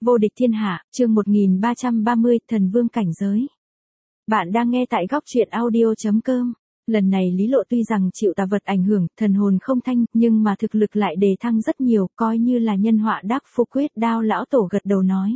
Vô địch thiên hạ, chương 1330, thần vương cảnh giới. Bạn đang nghe tại góc truyện audio.com. Lần này Lý Lộ tuy rằng chịu tà vật ảnh hưởng, thần hồn không thanh, nhưng mà thực lực lại đề thăng rất nhiều, coi như là nhân họa đắc phúc. Quyết Đao lão tổ gật đầu nói.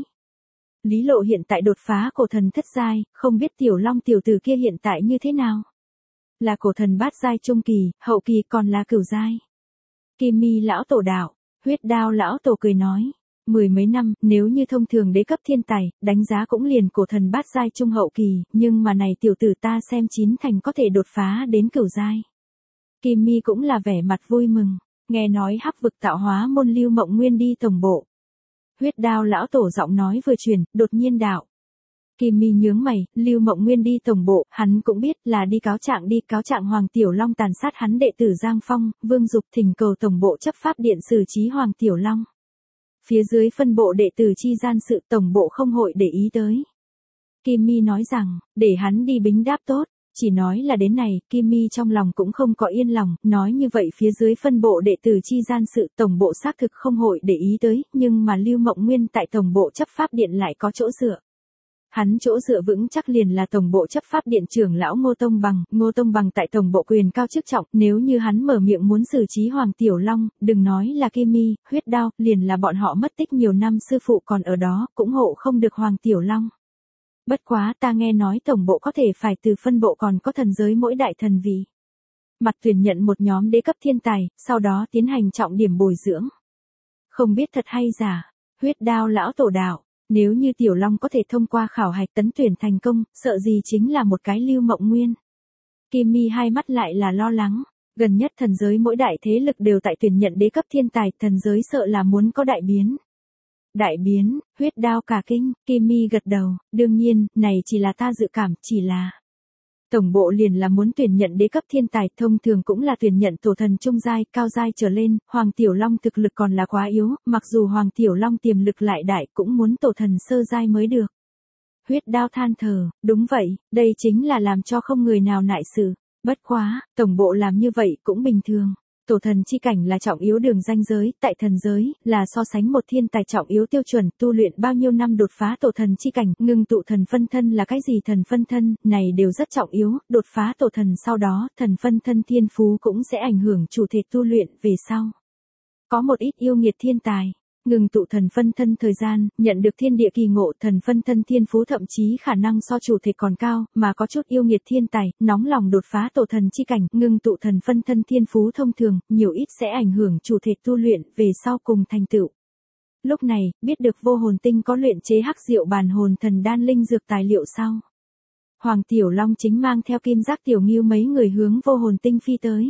Lý Lộ hiện tại đột phá cổ thần thất giai, không biết Tiểu Long tiểu tử kia hiện tại như thế nào? Là cổ thần bát giai trung kỳ, hậu kỳ còn là cửu giai. Kim Mi lão tổ đạo, Huyết Đao lão tổ cười nói. 10 mấy năm, nếu như thông thường đế cấp thiên tài, đánh giá cũng liền cổ thần bát giai trung hậu kỳ, nhưng mà này tiểu tử ta xem chín thành có thể đột phá đến cửu giai. Kim Mi cũng là vẻ mặt vui mừng, nghe nói Hắc vực tạo hóa môn Lưu Mộng Nguyên đi tổng bộ. Huyết Đao lão tổ giọng nói vừa truyền, đột nhiên đạo. Kim Mi nhướng mày, Lưu Mộng Nguyên đi tổng bộ, hắn cũng biết là đi cáo trạng Hoàng Tiểu Long tàn sát hắn đệ tử Giang Phong, Vương Dục thỉnh cầu tổng bộ chấp pháp điện xử trí Hoàng Tiểu Long. Phía dưới phân bộ đệ tử chi gian sự tổng bộ không hội để ý tới. Kim Mi nói rằng, để hắn đi bính đáp tốt, chỉ nói là đến này, Kim Mi trong lòng cũng không có yên lòng, nói như vậy phía dưới phân bộ đệ tử chi gian sự tổng bộ xác thực không hội để ý tới, nhưng mà Lưu Mộng Nguyên tại tổng bộ chấp pháp điện lại có chỗ dựa. Hắn chỗ dựa vững chắc liền là tổng bộ chấp pháp điện trưởng lão Ngô Tông Bằng tại tổng bộ quyền cao chức trọng, nếu như hắn mở miệng muốn xử trí Hoàng Tiểu Long, đừng nói là Kim Mi, Huyết Đao, liền là bọn họ mất tích nhiều năm sư phụ còn ở đó, cũng hộ không được Hoàng Tiểu Long. Bất quá ta nghe nói tổng bộ có thể phải từ phân bộ còn có thần giới mỗi đại thần vị. Mặt tuyển nhận một nhóm đế cấp thiên tài, sau đó tiến hành trọng điểm bồi dưỡng. Không biết thật hay giả, Huyết Đao lão tổ đạo. Nếu như Tiểu Long có thể thông qua khảo hạch tấn tuyển thành công, sợ gì chính là một cái Lưu Mộng Nguyên. Kim Mi hai mắt lại là lo lắng, gần nhất thần giới mỗi đại thế lực đều tại tuyển nhận đế cấp thiên tài, thần giới sợ là muốn có đại biến. Đại biến, Huyết Đao cả kinh, Kim Mi gật đầu, đương nhiên, này chỉ là ta dự cảm, chỉ là. Tổng bộ liền là muốn tuyển nhận đế cấp thiên tài, thông thường cũng là tuyển nhận tổ thần trung giai, cao giai trở lên, Hoàng Tiểu Long thực lực còn là quá yếu, mặc dù Hoàng Tiểu Long tiềm lực lại đại cũng muốn tổ thần sơ giai mới được. Huyết Đao than thở, đúng vậy, đây chính là làm cho không người nào nại sự, bất quá, tổng bộ làm như vậy cũng bình thường. Tổ thần chi cảnh là trọng yếu đường ranh giới, tại thần giới, là so sánh một thiên tài trọng yếu tiêu chuẩn, tu luyện bao nhiêu năm đột phá tổ thần chi cảnh, ngưng tụ thần phân thân là cái gì thần phân thân, này đều rất trọng yếu, đột phá tổ thần sau đó, thần phân thân thiên phú cũng sẽ ảnh hưởng chủ thể tu luyện về sau. Có một ít yêu nghiệt thiên tài. Ngừng tụ thần phân thân thời gian, nhận được thiên địa kỳ ngộ, thần phân thân thiên phú thậm chí khả năng so chủ thể còn cao, mà có chút yêu nghiệt thiên tài, nóng lòng đột phá tổ thần chi cảnh, ngừng tụ thần phân thân thiên phú thông thường, nhiều ít sẽ ảnh hưởng chủ thể tu luyện, về sau cùng thành tựu. Lúc này, biết được Vô Hồn Tinh có luyện chế hắc diệu bàn hồn thần đan linh dược tài liệu sau. Hoàng Tiểu Long chính mang theo Kim Giác Tiểu Ngưu mấy người hướng Vô Hồn Tinh phi tới.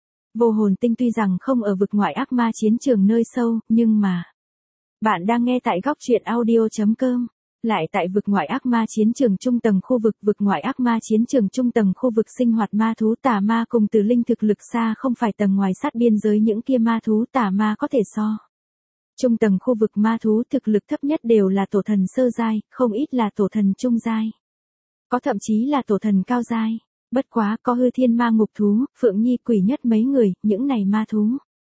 Vô Hồn Tinh tuy rằng không ở vực ngoại ác ma chiến trường nơi sâu, nhưng mà. Bạn đang nghe tại góc truyện audio.com. Lại tại vực ngoại ác ma chiến trường trung tầng khu vực ngoại ác ma chiến trường trung tầng khu vực sinh hoạt ma thú tà ma cùng tử linh thực lực xa không phải tầng ngoài sát biên giới những kia ma thú tà ma có thể so. Trung tầng khu vực ma thú thực lực thấp nhất đều là tổ thần sơ giai, không ít là tổ thần trung giai. Có thậm chí là tổ thần cao giai. Bất quá có hư thiên ma ngục thú, Phượng Nhi quỷ nhất mấy người, những này ma thú.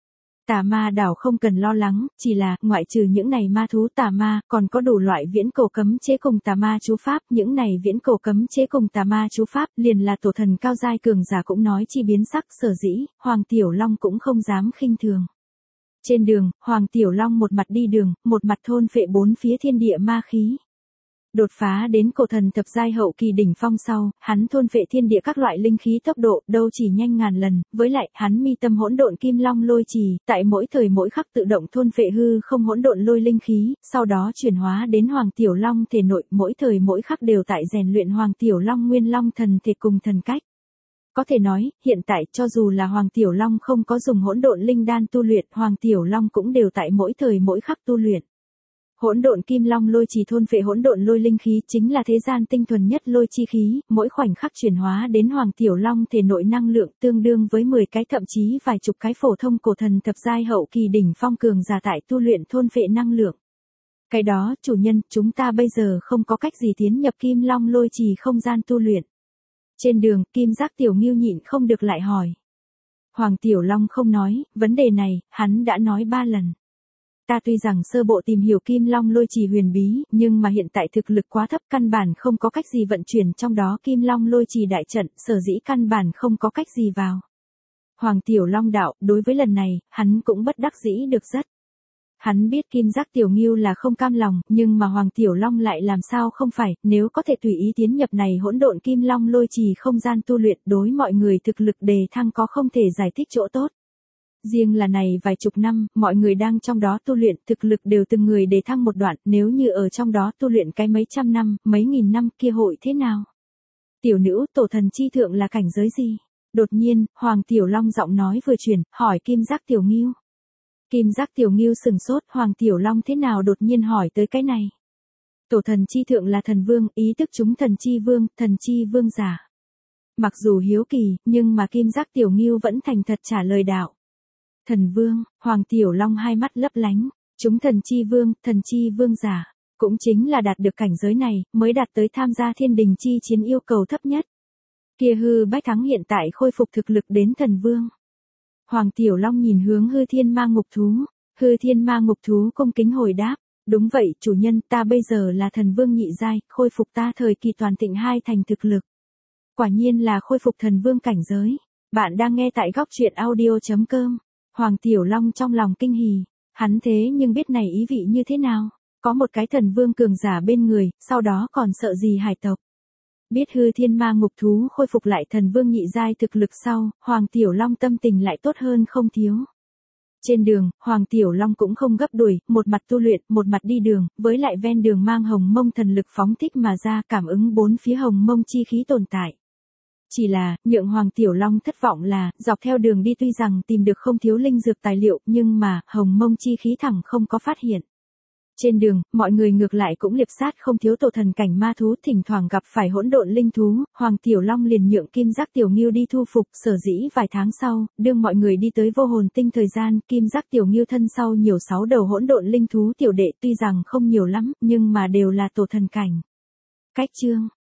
Tà ma đảo không cần lo lắng, chỉ là, ngoại trừ những này ma thú tà ma, còn có đủ loại viễn cổ cấm chế cùng tà ma chú pháp, những này viễn cổ cấm chế cùng tà ma chú pháp, liền là tổ thần cao giai cường giả cũng nói chi biến sắc, sở dĩ, Hoàng Tiểu Long cũng không dám khinh thường. Trên đường, Hoàng Tiểu Long một mặt đi đường, một mặt thôn phệ bốn phía thiên địa ma khí. Đột phá đến cổ thần thập giai hậu kỳ đỉnh phong sau, hắn thôn phệ thiên địa các loại linh khí tốc độ đâu chỉ nhanh ngàn lần, với lại hắn mi tâm hỗn độn kim long lôi trì, tại mỗi thời mỗi khắc tự động thôn phệ hư không hỗn độn lôi linh khí, sau đó chuyển hóa đến Hoàng Tiểu Long thể nội, mỗi thời mỗi khắc đều tại rèn luyện Hoàng Tiểu Long nguyên long thần thể cùng thần cách. Có thể nói, hiện tại cho dù là Hoàng Tiểu Long không có dùng hỗn độn linh đan tu luyện, Hoàng Tiểu Long cũng đều tại mỗi thời mỗi khắc tu luyện. Hỗn độn kim long lôi trì thôn phệ hỗn độn lôi linh khí chính là thế gian tinh thuần nhất lôi chi khí, mỗi khoảnh khắc chuyển hóa đến Hoàng Tiểu Long thể nội năng lượng tương đương với 10 cái thậm chí vài chục cái phổ thông cổ thần thập giai hậu kỳ đỉnh phong cường giả tại tu luyện thôn phệ năng lượng. Cái đó, chủ nhân, chúng ta bây giờ không có cách gì tiến nhập kim long lôi trì không gian tu luyện. Trên đường, Kim Giác Tiểu Ngưu nhịn không được lại hỏi. Hoàng Tiểu Long không nói, vấn đề này, hắn đã nói 3 lần. Ta tuy rằng sơ bộ tìm hiểu Kim Long Lôi Trì huyền bí, nhưng mà hiện tại thực lực quá thấp, căn bản không có cách gì vận chuyển trong đó Kim Long Lôi Trì đại trận, sở dĩ căn bản không có cách gì vào. Hoàng Tiểu Long đạo, đối với lần này, hắn cũng bất đắc dĩ được rất. Hắn biết Kim Giác Tiểu Ngưu là không cam lòng, nhưng mà Hoàng Tiểu Long lại làm sao không phải, nếu có thể tùy ý tiến nhập này hỗn độn Kim Long Lôi Trì không gian tu luyện, đối mọi người thực lực đề thăng có không thể giải thích chỗ tốt. Riêng là này vài chục năm, mọi người đang trong đó tu luyện, thực lực đều từng người đề thăng một đoạn, nếu như ở trong đó tu luyện cái mấy trăm năm, mấy nghìn năm kia hội thế nào? Tiểu nữ, tổ thần chi thượng là cảnh giới gì? Đột nhiên, Hoàng Tiểu Long giọng nói vừa chuyển, hỏi Kim Giác Tiểu Ngưu. Kim Giác Tiểu Ngưu sừng sốt, Hoàng Tiểu Long thế nào đột nhiên hỏi tới cái này? Tổ thần chi thượng là thần vương, ý tức chúng thần chi vương giả. Mặc dù hiếu kỳ, nhưng mà Kim Giác Tiểu Ngưu vẫn thành thật trả lời đạo. Thần vương, Hoàng Tiểu Long hai mắt lấp lánh, chúng thần chi vương giả, cũng chính là đạt được cảnh giới này, mới đạt tới tham gia thiên đình chi chiến yêu cầu thấp nhất. Kia Hư Bách Thắng hiện tại khôi phục thực lực đến thần vương. Hoàng Tiểu Long nhìn hướng Hư Thiên Ma Ngục Thú, Hư Thiên Ma Ngục Thú cung kính hồi đáp, đúng vậy chủ nhân, ta bây giờ là thần vương nhị giai, khôi phục ta thời kỳ toàn thịnh 2 thành thực lực. Quả nhiên là khôi phục thần vương cảnh giới. Bạn đang nghe tại góc truyện audio.com. Hoàng Tiểu Long trong lòng kinh hỉ, hắn thế nhưng biết này ý vị như thế nào, có một cái thần vương cường giả bên người, sau đó còn sợ gì hải tộc. Biết Hư Thiên Ma Ngục Thú khôi phục lại thần vương nhị giai thực lực sau, Hoàng Tiểu Long tâm tình lại tốt hơn không thiếu. Trên đường, Hoàng Tiểu Long cũng không gấp đuổi, một mặt tu luyện, một mặt đi đường, với lại ven đường mang hồng mông thần lực phóng thích mà ra, cảm ứng bốn phía hồng mông chi khí tồn tại. Chỉ là, nhượng Hoàng Tiểu Long thất vọng là, dọc theo đường đi tuy rằng tìm được không thiếu linh dược tài liệu, nhưng mà, hồng mông chi khí thẳng không có phát hiện. Trên đường, mọi người ngược lại cũng liệp sát không thiếu tổ thần cảnh ma thú, thỉnh thoảng gặp phải hỗn độn linh thú, Hoàng Tiểu Long liền nhượng Kim Giác Tiểu Ngưu đi thu phục, sở dĩ vài tháng sau, đương mọi người đi tới Vô Hồn Tinh thời gian, Kim Giác Tiểu Ngưu thân sau nhiều 6 đầu hỗn độn linh thú tiểu đệ tuy rằng không nhiều lắm, nhưng mà đều là tổ thần cảnh. Cách chương